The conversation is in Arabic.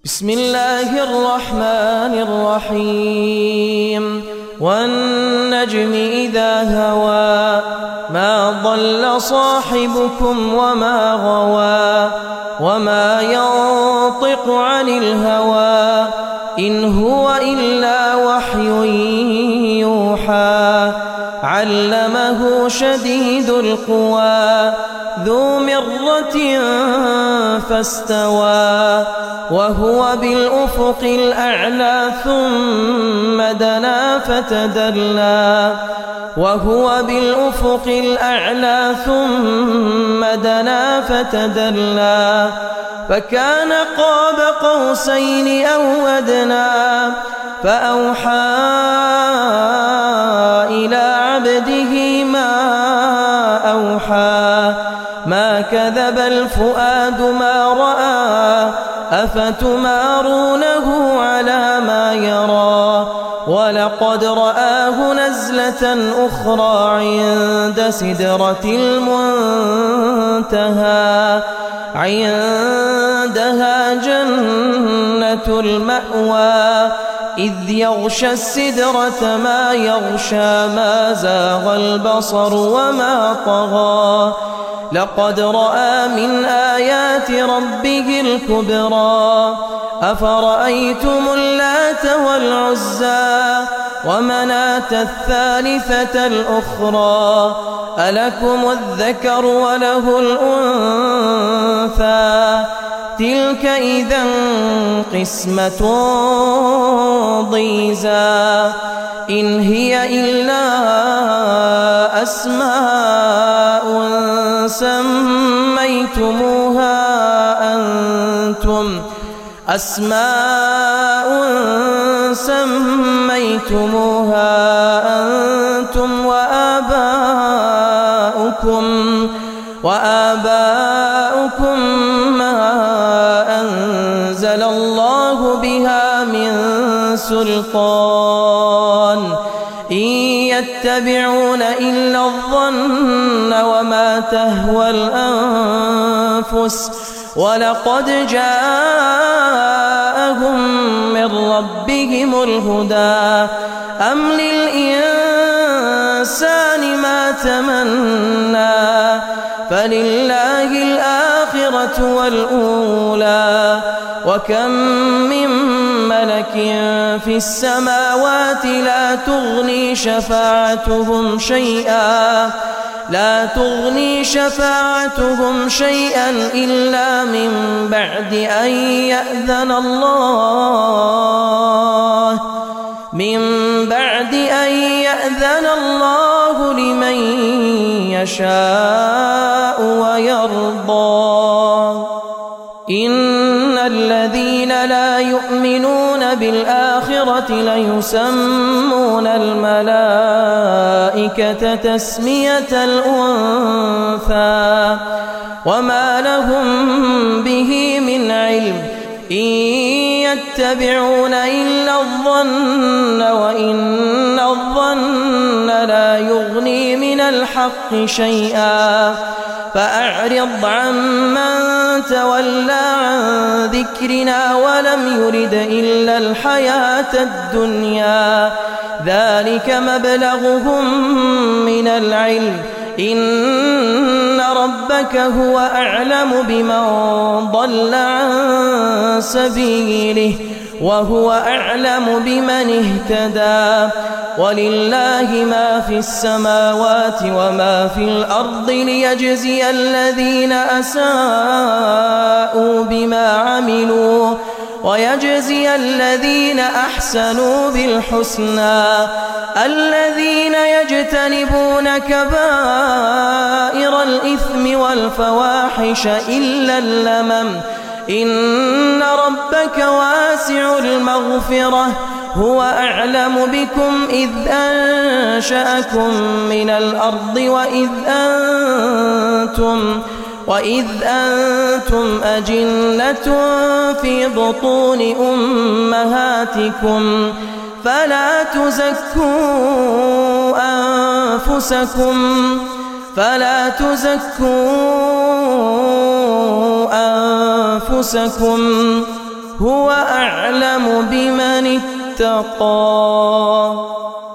بسم الله الرحمن الرحيم والنجم إذا هوى ما ضل صاحبكم وما غوى وما ينطق عن الهوى إن هو إلا وحي يوحى علمه شديد القوى ذو مرة فاستوى وهو بالأفق الأعلى ثم دنا فتدلى وهو بالأفق الأعلى ثم دنا فتدلى فكان قاب قوسين أو أدنى فأوحى إلى عبده ما أوحى ما كذب الفؤاد ما رأى أفتمارونه على ما يرى ولقد رآه نزلة أخرى عند سدرة المنتهى عندها جنة المأوى إذ يغشى السدرة ما يغشى ما زاغ البصر وما طغى لقد رأى من آيات ربه الكبرى أفرأيتم اللات والعزى ومناة الثالثة الأخرى ألكم الذكر وله الأنثى تلك إذا قسمة ضيزى إن هي إلا أسماء سميتموها أنتم وآباؤكم ما أنزل الله بها من سلطان إن يتبعون إلا الظن وما تهوى الأنفس ولقد جاءهم من ربهم الهدى أم للإنسان ما تمنى فلله الآخرة والأولى وكم من ملك في السماوات لا تغني شفاعتهم شيئا إلا من بعد أن يأذن الله لمن يشاء ويرضى إن الذين لا يؤمنون بالآخرة ليسمون الملائكة تسمية الأنثى وما لهم به من علم إن يتبعون إلا الظن وإن الظن لا يغني من الحق شيئا فأعرض عمن تولى عن ذكرنا ولم يرد إلا الحياة الدنيا ذلك مبلغهم من العلم إن ربك هو أعلم بمن ضل عن سبيله وهو أعلم بمن اهتدى ولله ما في السماوات وما في الأرض ليجزي الذين أساءوا بما عملوا ويجزي الذين أحسنوا بالحسنى الذين يجتنبون كبائر الإثم والفواحش إلا اللمم إن ربك واسع المغفرة هو أعلم بكم إذ أنشأكم من الأرض وإذ أنتم أجنة في بطون أمهاتكم فلا تزكوا أنفسكم هو أعلم بمن اتقى.